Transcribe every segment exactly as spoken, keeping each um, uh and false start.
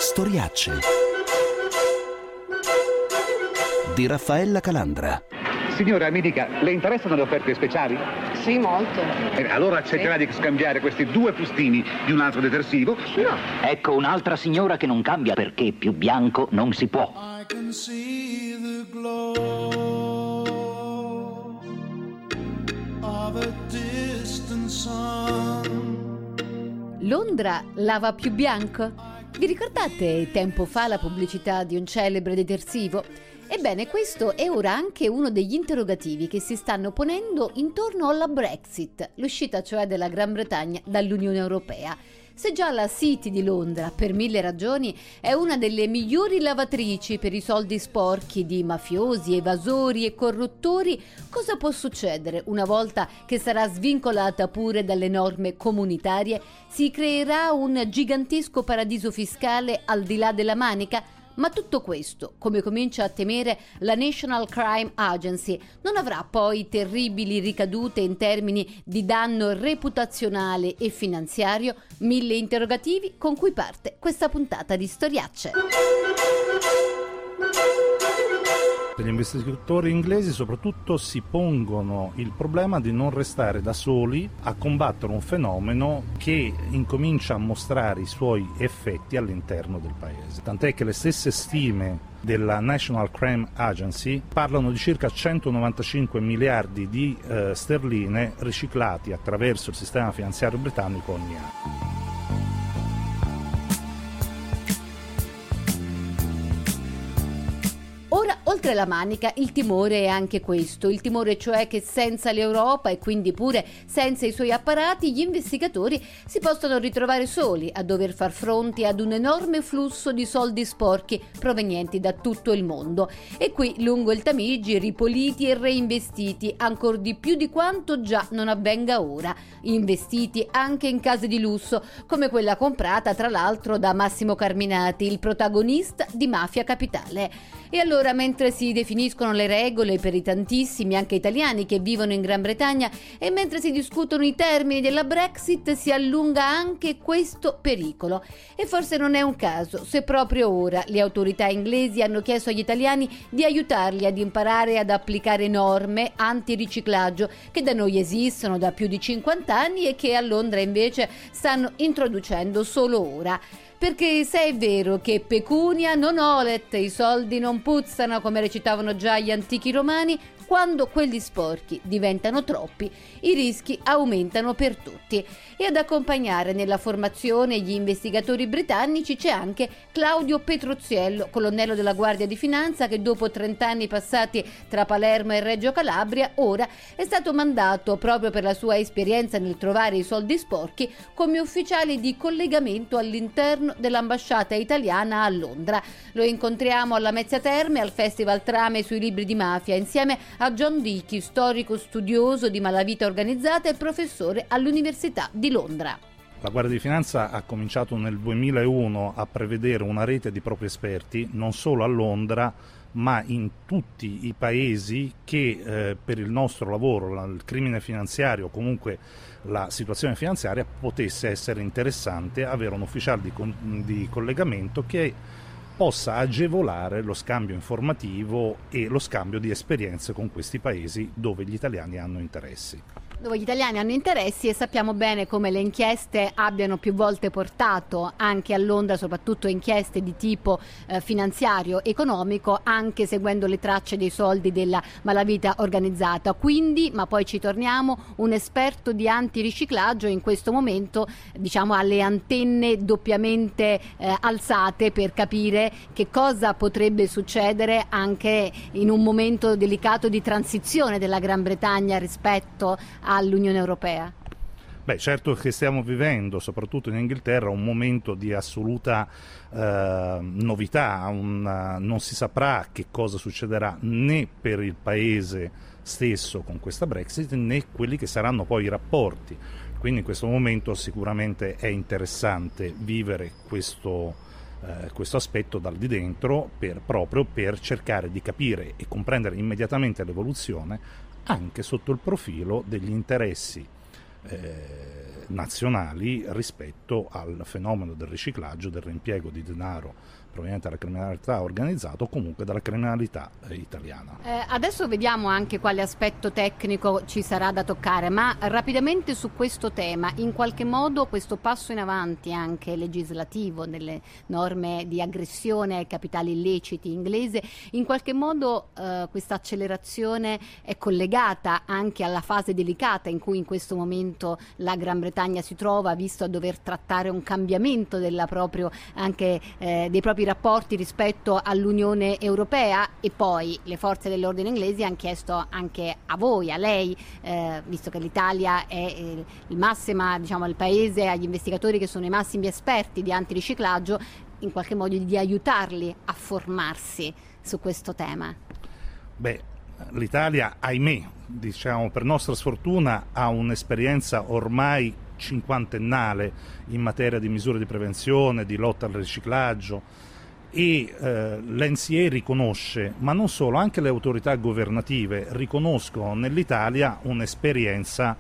Storiacce di Raffaella Calandra. Signora, mi dica, le interessano le offerte speciali? Sì, molto. Eh, allora accetterà Sì. di scambiare questi due fustini di un altro detersivo? No. Ecco un'altra signora che non cambia perché più bianco non si può. I can see the glow of a distant sun. Londra lava più bianco? Vi ricordate tempo fa la pubblicità di un celebre detersivo? Ebbene, questo è ora anche uno degli interrogativi che si stanno ponendo intorno alla Brexit, l'uscita cioè della Gran Bretagna dall'Unione Europea. Se già la City di Londra, per mille ragioni, è una delle migliori lavatrici per i soldi sporchi di mafiosi, evasori e corruttori, cosa può succedere una volta che sarà svincolata pure dalle norme comunitarie? Si creerà un gigantesco paradiso fiscale al di là della Manica? Ma tutto questo, come comincia a temere la National Crime Agency, non avrà poi terribili ricadute in termini di danno reputazionale e finanziario? Mille interrogativi con cui parte questa puntata di Storiacce. Gli investigatori inglesi soprattutto si pongono il problema di non restare da soli a combattere un fenomeno che incomincia a mostrare i suoi effetti all'interno del paese. Tant'è che le stesse stime della National Crime Agency parlano di circa centonovantacinque miliardi di eh, sterline riciclati attraverso il sistema finanziario britannico ogni anno. Ora, oltre la Manica, il timore è anche questo, il timore cioè che senza l'Europa e quindi pure senza i suoi apparati, gli investigatori si possano ritrovare soli a dover far fronte ad un enorme flusso di soldi sporchi provenienti da tutto il mondo. E qui, lungo il Tamigi, ripuliti e reinvestiti, ancor di più di quanto già non avvenga ora, investiti anche in case di lusso, come quella comprata tra l'altro da Massimo Carminati, il protagonista di Mafia Capitale. E allora, mentre si definiscono le regole per i tantissimi, anche italiani, che vivono in Gran Bretagna e mentre si discutono i termini della Brexit, si allunga anche questo pericolo. E forse non è un caso se proprio ora le autorità inglesi hanno chiesto agli italiani di aiutarli ad imparare ad applicare norme antiriciclaggio che da noi esistono da più di cinquanta anni e che a Londra invece stanno introducendo solo ora. Perché se è vero che pecunia non olet, i soldi non puzzano, come recitavano già gli antichi romani, quando quelli sporchi diventano troppi, i rischi aumentano per tutti. E ad accompagnare nella formazione gli investigatori britannici c'è anche Claudio Petroziello, colonnello della Guardia di Finanza, che dopo trent'anni passati tra Palermo e Reggio Calabria, ora è stato mandato, proprio per la sua esperienza nel trovare i soldi sporchi, come ufficiale di collegamento all'interno dell'ambasciata italiana a Londra. Lo incontriamo alla Mezzia Terme, al Festival Trame sui libri di mafia, insieme a John Dichi, storico studioso di malavita organizzata e professore all'Università di Londra. La Guardia di Finanza ha cominciato nel duemilauno a prevedere una rete di propri esperti, non solo a Londra, ma in tutti i paesi che eh, per il nostro lavoro, la, il crimine finanziario, comunque la situazione finanziaria, potesse essere interessante avere un ufficiale di, con, di collegamento che possa agevolare lo scambio informativo e lo scambio di esperienze con questi paesi dove gli italiani hanno interessi. Dove gli italiani hanno interessi, e sappiamo bene come le inchieste abbiano più volte portato anche a Londra, soprattutto inchieste di tipo eh, finanziario, economico, anche seguendo le tracce dei soldi della malavita organizzata. Quindi, ma poi ci torniamo, un esperto di antiriciclaggio in questo momento, diciamo, ha le antenne doppiamente eh, alzate per capire che cosa potrebbe succedere anche in un momento delicato di transizione della Gran Bretagna rispetto all'Unione Europea. Beh, certo che stiamo vivendo, soprattutto in Inghilterra, un momento di assoluta eh, novità, una, non si saprà che cosa succederà né per il paese stesso con questa Brexit né quelli che saranno poi i rapporti. Quindi in questo momento sicuramente è interessante vivere questo, eh, questo aspetto dal di dentro per, proprio per cercare di capire e comprendere immediatamente l'evoluzione anche sotto il profilo degli interessi eh, nazionali rispetto al fenomeno del riciclaggio, del reimpiego di denaro proveniente dalla criminalità organizzata o comunque dalla criminalità eh, italiana. Eh, adesso vediamo anche quale aspetto tecnico ci sarà da toccare, ma rapidamente su questo tema, in qualche modo questo passo in avanti anche legislativo nelle norme di aggressione ai capitali illeciti inglese, in qualche modo eh, questa accelerazione è collegata anche alla fase delicata in cui in questo momento la Gran Bretagna si trova, visto a dover trattare un cambiamento della proprio, anche eh, dei propri rapporti rispetto all'Unione Europea. E poi le forze dell'ordine inglesi hanno chiesto anche a voi, a lei, eh, visto che l'Italia è eh, il massima, diciamo, il paese, agli investigatori che sono i massimi esperti di antiriciclaggio, in qualche modo di aiutarli a formarsi su questo tema. Beh, l'Italia, ahimè, diciamo per nostra sfortuna, ha un'esperienza ormai cinquantennale in materia di misure di prevenzione, di lotta al riciclaggio, e eh, l'N C A riconosce, ma non solo, anche le autorità governative riconoscono nell'Italia un'esperienza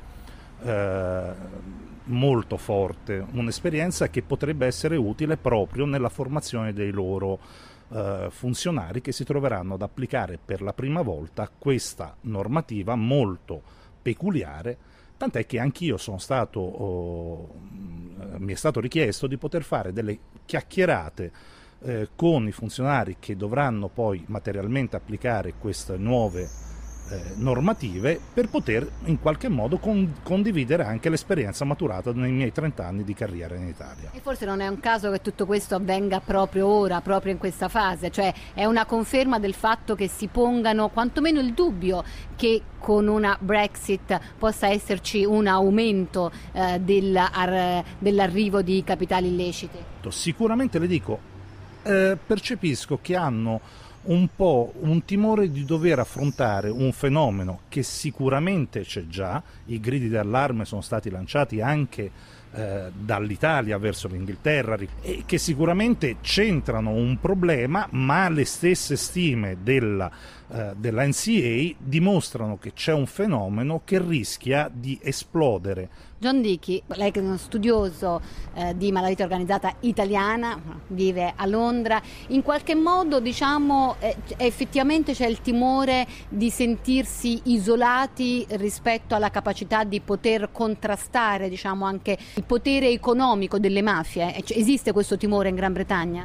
eh, molto forte, un'esperienza che potrebbe essere utile proprio nella formazione dei loro eh, funzionari, che si troveranno ad applicare per la prima volta questa normativa molto peculiare, tant'è che anch'io sono stato, oh, mi è stato richiesto di poter fare delle chiacchierate eh, con i funzionari che dovranno poi materialmente applicare queste nuove eh, normative, per poter in qualche modo con, condividere anche l'esperienza maturata nei miei trenta anni di carriera in Italia. E forse non è un caso che tutto questo avvenga proprio ora, proprio in questa fase, cioè è una conferma del fatto che si pongano quantomeno il dubbio che con una Brexit possa esserci un aumento eh, del, ar, dell'arrivo di capitali illeciti. Sicuramente, le dico, eh, percepisco che hanno un po' un timore di dover affrontare un fenomeno che sicuramente c'è già. I gridi d'allarme sono stati lanciati anche eh, dall'Italia verso l'Inghilterra, e che sicuramente centrano un problema, ma le stesse stime della, eh, della N C A dimostrano che c'è un fenomeno che rischia di esplodere. John Dickey, lei che è uno studioso eh, di malavita organizzata italiana, vive a Londra, in qualche modo, diciamo, eh, effettivamente c'è il timore di sentirsi isolati rispetto alla capacità di poter contrastare, diciamo, anche il potere economico delle mafie. Eh, esiste questo timore in Gran Bretagna?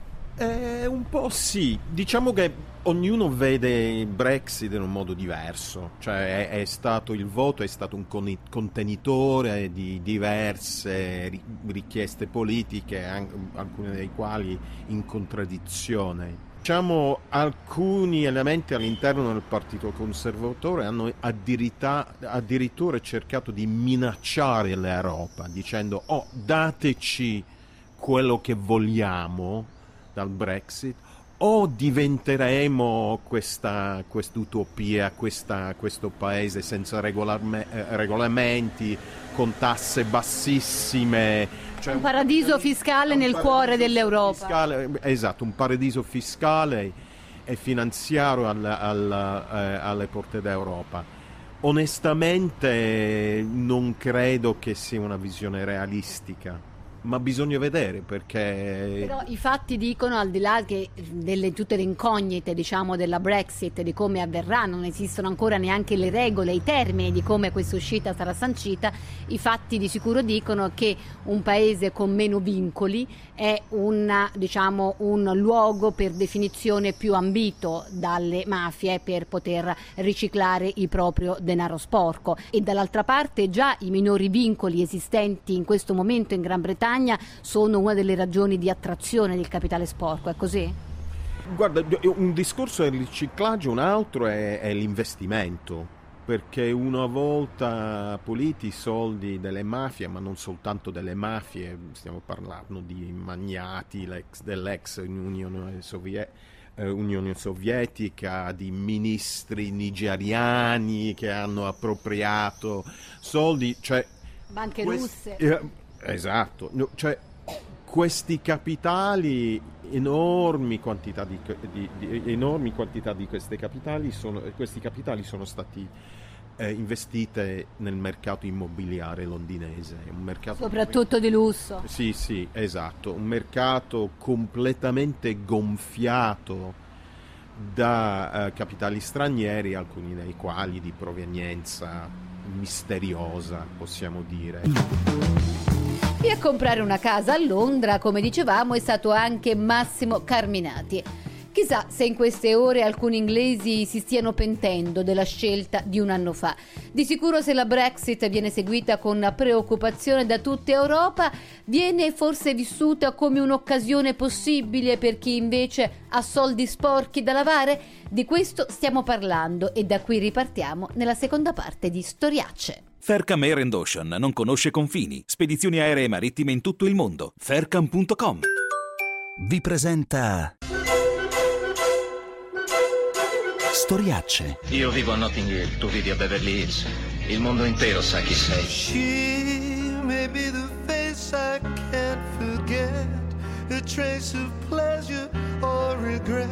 Eh, un po' sì, diciamo che ognuno vede il Brexit in un modo diverso, cioè è, è stato il voto è stato un con- contenitore di diverse ri- richieste politiche, anche, alcune delle quali in contraddizione. Diciamo, alcuni elementi all'interno del Partito Conservatore hanno addirittura, addirittura cercato di minacciare l'Europa, dicendo: oh, dateci quello che vogliamo dal Brexit, o diventeremo questa quest'utopia, questa, questo paese senza regolarme, eh, regolamenti, con tasse bassissime, cioè un paradiso un, fiscale un nel paradiso cuore dell'Europa. Fiscale, esatto, un paradiso fiscale e finanziario al, al, eh, alle porte d'Europa. Onestamente non credo che sia una visione realistica, ma bisogna vedere, perché però i fatti dicono, al di là che delle tutte le incognite, diciamo, della Brexit, di come avverrà, non esistono ancora neanche le regole, i termini di come questa uscita sarà sancita, i fatti di sicuro dicono che un paese con meno vincoli è una, diciamo, un luogo per definizione più ambito dalle mafie per poter riciclare il proprio denaro sporco, e dall'altra parte già i minori vincoli esistenti in questo momento in Gran Bretagna sono una delle ragioni di attrazione del capitale sporco, è così? Guarda, un discorso è il riciclaggio, un altro è, è l'investimento, perché una volta puliti i soldi delle mafie, ma non soltanto delle mafie, stiamo parlando di magnati l'ex, dell'ex Unione Sovietica, Unione Sovietica, di ministri nigeriani che hanno appropriato soldi, cioè banche questi, russe. Eh, esatto, no, cioè questi capitali, enormi quantità di, di, di enormi quantità di queste capitali sono, questi capitali sono stati eh, investite nel mercato immobiliare londinese. Un mercato Soprattutto di lusso. Sì, sì, esatto. Un mercato completamente gonfiato da eh, capitali stranieri, alcuni dei quali di provenienza misteriosa, possiamo dire. E a comprare una casa a Londra, come dicevamo, è stato anche Massimo Carminati. Chissà se in queste ore alcuni inglesi si stiano pentendo della scelta di un anno fa. Di sicuro, se la Brexit viene seguita con preoccupazione da tutta Europa, viene forse vissuta come un'occasione possibile per chi invece ha soldi sporchi da lavare? Di questo stiamo parlando e da qui ripartiamo nella seconda parte di Storiacce. Faircam Air and Ocean non conosce confini. Spedizioni aeree marittime in tutto il mondo. faircam punto com. Vi presenta Storiacce. Io vivo a Notting Hill, tu vivi a Beverly Hills. Il mondo intero sa chi sei. She may be the face I can't forget, a trace of pleasure or regret,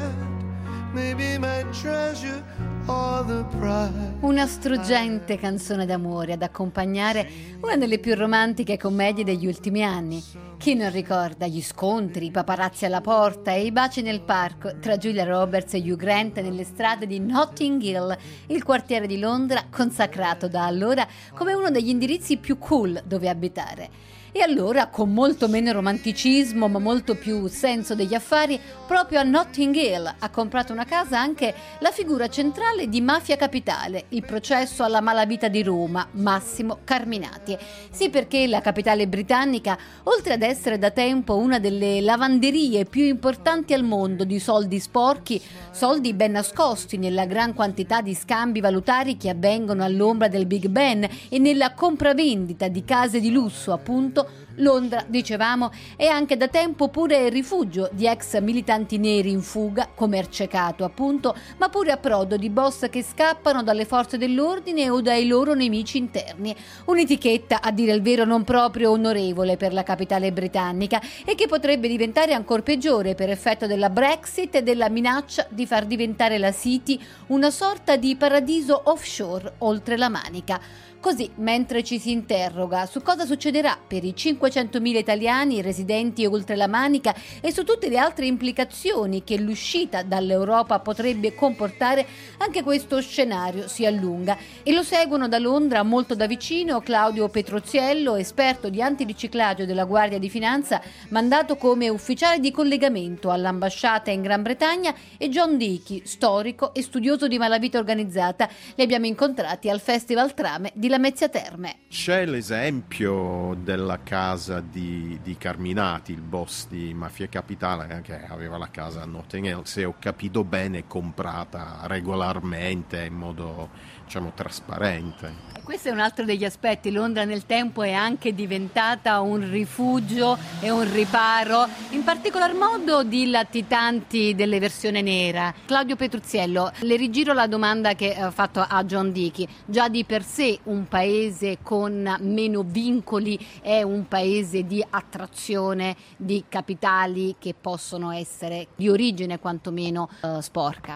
maybe my treasure or the pride. Una struggente canzone d'amore ad accompagnare una delle più romantiche commedie degli ultimi anni. Chi non ricorda gli scontri, i paparazzi alla porta e i baci nel parco tra Julia Roberts e Hugh Grant nelle strade di Notting Hill, il quartiere di Londra consacrato da allora come uno degli indirizzi più cool dove abitare. E allora, con molto meno romanticismo ma molto più senso degli affari, proprio a Notting Hill ha comprato una casa anche la figura centrale di Mafia Capitale, il processo alla malavita di Roma, Massimo Carminati. Sì, perché la capitale britannica, oltre ad essere da tempo una delle lavanderie più importanti al mondo di soldi sporchi, soldi ben nascosti nella gran quantità di scambi valutari che avvengono all'ombra del Big Ben e nella compravendita di case di lusso, appunto, Londra, dicevamo, è anche da tempo pure rifugio di ex militanti neri in fuga, come Arcecato appunto, ma pure approdo di boss che scappano dalle forze dell'ordine o dai loro nemici interni. Un'etichetta, a dire il vero, non proprio onorevole per la capitale britannica e che potrebbe diventare ancora peggiore per effetto della Brexit e della minaccia di far diventare la City una sorta di paradiso offshore oltre la Manica. Così, mentre ci si interroga su cosa succederà per i cinquecentomila italiani residenti oltre la Manica e su tutte le altre implicazioni che l'uscita dall'Europa potrebbe comportare, anche questo scenario si allunga e lo seguono da Londra molto da vicino Claudio Petroziello, esperto di antiriciclaggio della Guardia di Finanza, mandato come ufficiale di collegamento all'ambasciata in Gran Bretagna, e John Dichi, storico e studioso di malavita organizzata. Li abbiamo incontrati al Festival Trame di Lamezia Terme. C'è l'esempio della casa di, di Carminati, il boss di Mafia Capitale, che aveva la casa a Notting Hill, se ho capito bene, comprata regolarmente in modo, diciamo, trasparente. Questo è un altro degli aspetti. Londra nel tempo è anche diventata un rifugio e un riparo, in particolar modo di latitanti dell'eversione nera. Claudio Petruzziello, le rigiro la domanda che ho fatto a John Dichi. Già di per sé un paese con meno vincoli è un paese di attrazione di capitali che possono essere di origine quantomeno uh, sporca.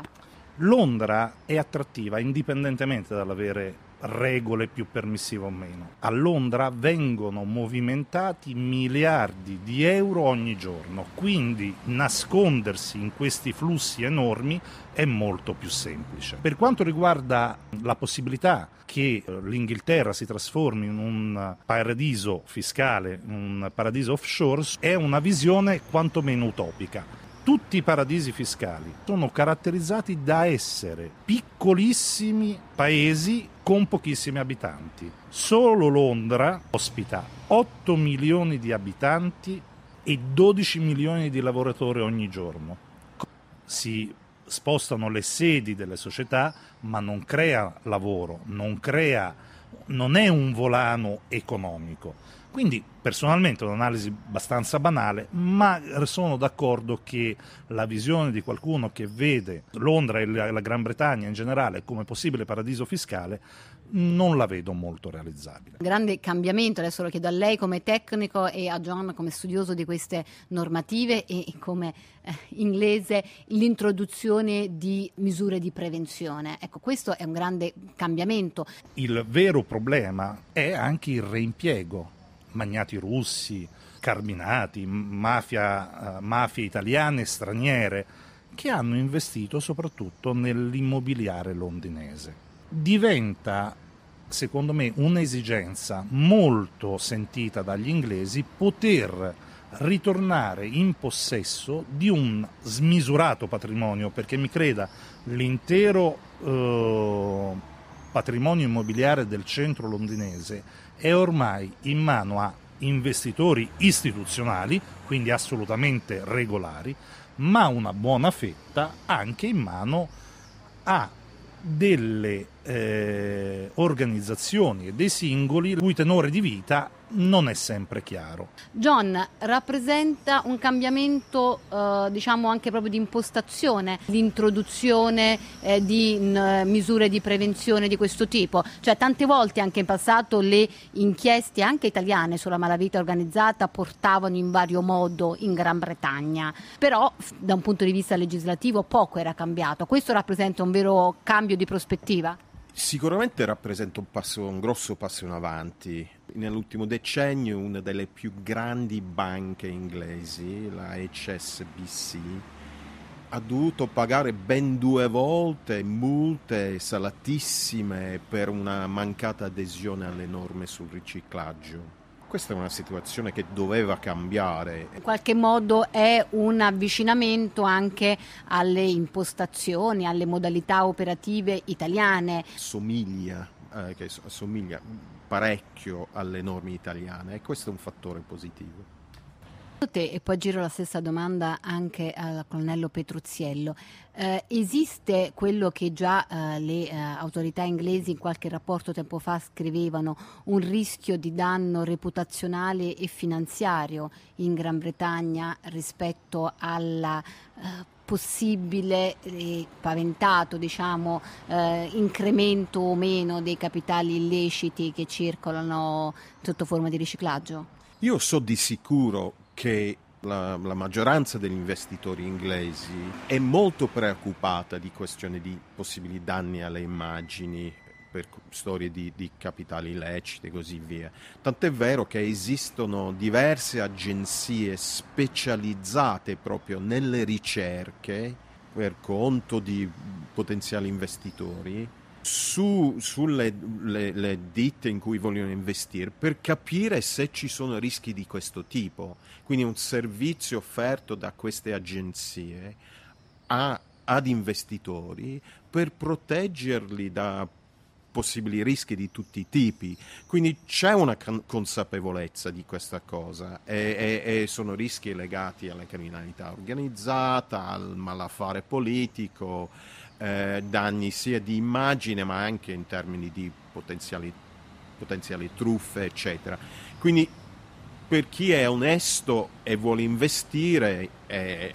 Londra è attrattiva indipendentemente dall'avere regole più permissive o meno. A Londra vengono movimentati miliardi di euro ogni giorno, quindi nascondersi in questi flussi enormi è molto più semplice. Per quanto riguarda la possibilità che l'Inghilterra si trasformi in un paradiso fiscale, un paradiso offshore, è una visione quantomeno utopica. Tutti i paradisi fiscali sono caratterizzati da essere piccolissimi paesi con pochissimi abitanti. Solo Londra ospita otto milioni di abitanti e dodici milioni di lavoratori ogni giorno. Si spostano le sedi delle società, ma non crea lavoro, non crea, non è un volano economico. Quindi personalmente è un'analisi abbastanza banale, ma sono d'accordo che la visione di qualcuno che vede Londra e la Gran Bretagna in generale come possibile paradiso fiscale non la vedo molto realizzabile. Grande cambiamento, adesso lo chiedo a lei come tecnico e a John come studioso di queste normative e come eh, inglese, l'introduzione di misure di prevenzione. Ecco, questo è un grande cambiamento. Il vero problema è anche il reimpiego. Magnati russi, carminati, mafia, uh, mafie italiane e straniere che hanno investito soprattutto nell'immobiliare londinese. Diventa, secondo me, un'esigenza molto sentita dagli inglesi poter ritornare in possesso di un smisurato patrimonio, perché mi creda, l'intero eh, patrimonio immobiliare del centro londinese è ormai in mano a investitori istituzionali, quindi assolutamente regolari, ma una buona fetta anche in mano a delle eh, organizzazioni e dei singoli il cui tenore di vita non è sempre chiaro. John, rappresenta un cambiamento eh, diciamo anche proprio di impostazione, l'introduzione eh, di n, misure di prevenzione di questo tipo, cioè tante volte anche in passato le inchieste anche italiane sulla malavita organizzata portavano in vario modo in Gran Bretagna, però da un punto di vista legislativo poco era cambiato. Questo rappresenta un vero cambio di prospettiva? Sicuramente rappresenta un passo, un grosso passo in avanti. Nell'ultimo decennio una delle più grandi banche inglesi, la H S B C, ha dovuto pagare ben due volte multe salatissime per una mancata adesione alle norme sul riciclaggio. Questa è una situazione che doveva cambiare. In qualche modo è un avvicinamento anche alle impostazioni, alle modalità operative italiane. Somiglia, eh, che somiglia parecchio alle norme italiane e questo è un fattore positivo. E poi giro la stessa domanda anche al colonnello Petruzziello. Eh, esiste quello che già eh, le eh, autorità inglesi in qualche rapporto tempo fa scrivevano, un rischio di danno reputazionale e finanziario in Gran Bretagna rispetto alla eh, possibile e paventato diciamo eh, incremento o meno dei capitali illeciti che circolano sotto forma di riciclaggio? Io so di sicuro che la, la maggioranza degli investitori inglesi è molto preoccupata di questioni di possibili danni alle immagini per storie di, di capitali illeciti e così via. Tant'è vero che esistono diverse agenzie specializzate proprio nelle ricerche per conto di potenziali investitori Su, sulle le, le ditte in cui vogliono investire per capire se ci sono rischi di questo tipo. Quindi un servizio offerto da queste agenzie a, ad investitori per proteggerli da possibili rischi di tutti i tipi. Quindi c'è una consapevolezza di questa cosa e, e, e sono rischi legati alla criminalità organizzata, al malaffare politico, Eh, danni sia di immagine ma anche in termini di potenziali, potenziali truffe eccetera. Quindi per chi è onesto e vuole investire eh,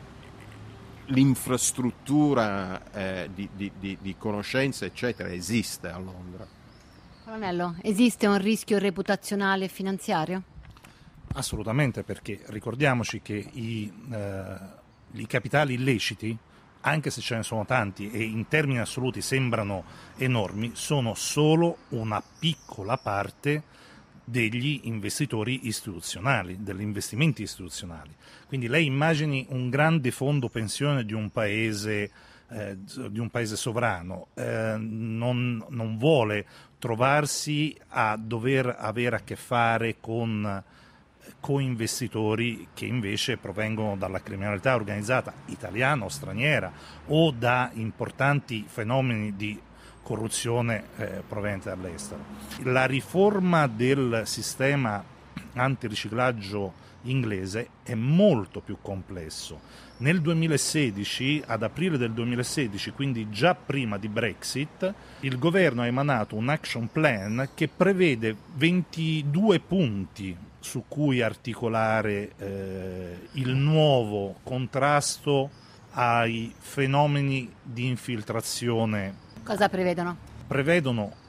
l'infrastruttura eh, di, di, di, di conoscenza eccetera esiste a Londra. Colonnello, esiste un rischio reputazionale e finanziario? Assolutamente, perché ricordiamoci che i, eh, i capitali illeciti, anche se ce ne sono tanti e in termini assoluti sembrano enormi, sono solo una piccola parte degli investitori istituzionali, degli investimenti istituzionali. Quindi lei immagini un grande fondo pensione di un paese, eh, di un paese sovrano, eh, non, non vuole trovarsi a dover avere a che fare con co-investitori che invece provengono dalla criminalità organizzata italiana o straniera o da importanti fenomeni di corruzione eh, proveniente dall'estero. La riforma del sistema antiriciclaggio inglese è molto più complesso. Nel duemilasedici, ad aprile del duemilasedici, quindi già prima di Brexit, il governo ha emanato un action plan che prevede ventidue punti su cui articolare eh, il nuovo contrasto ai fenomeni di infiltrazione. Cosa prevedono? Prevedono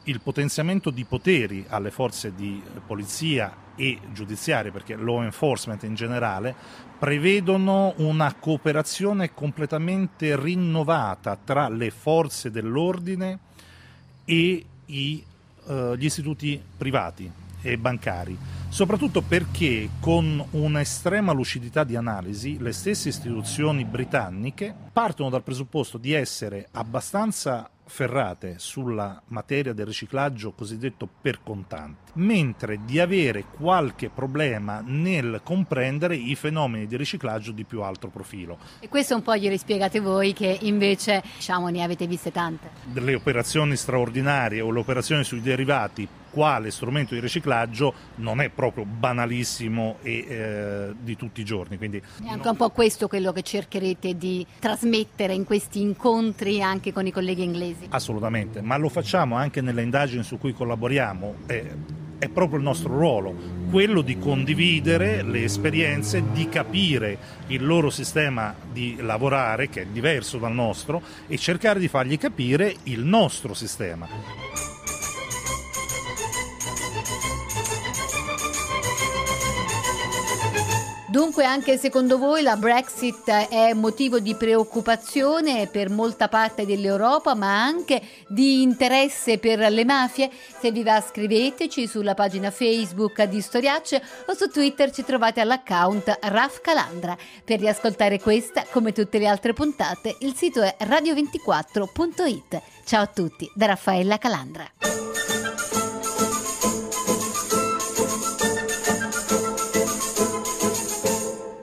il potenziamento di poteri alle forze di polizia e giudiziarie, perché law enforcement in generale, prevedono una cooperazione completamente rinnovata tra le forze dell'ordine e i, uh, gli istituti privati e bancari, soprattutto perché con un'estrema lucidità di analisi le stesse istituzioni britanniche partono dal presupposto di essere abbastanza ferrate sulla materia del riciclaggio cosiddetto per contanti, mentre di avere qualche problema nel comprendere i fenomeni di riciclaggio di più alto profilo. E questo un po' glielo spiegate voi che invece, diciamo, ne avete viste tante. Le operazioni straordinarie o le operazioni sui derivati quale strumento di riciclaggio non è proprio banalissimo e eh, di tutti i giorni. Quindi è anche un po' questo quello che cercherete di trasmettere in questi incontri anche con i colleghi inglesi. Assolutamente, ma lo facciamo anche nelle indagini su cui collaboriamo. È, è proprio il nostro ruolo, quello di condividere le esperienze, di capire il loro sistema di lavorare, che è diverso dal nostro, e cercare di fargli capire il nostro sistema. Dunque anche secondo voi la Brexit è motivo di preoccupazione per molta parte dell'Europa, ma anche di interesse per le mafie? Se vi va scriveteci sulla pagina Facebook di Storiacce o su Twitter ci trovate all'account Raf Calandra. Per riascoltare questa, come tutte le altre puntate, il sito è radio ventiquattro punto it. Ciao a tutti da Raffaella Calandra.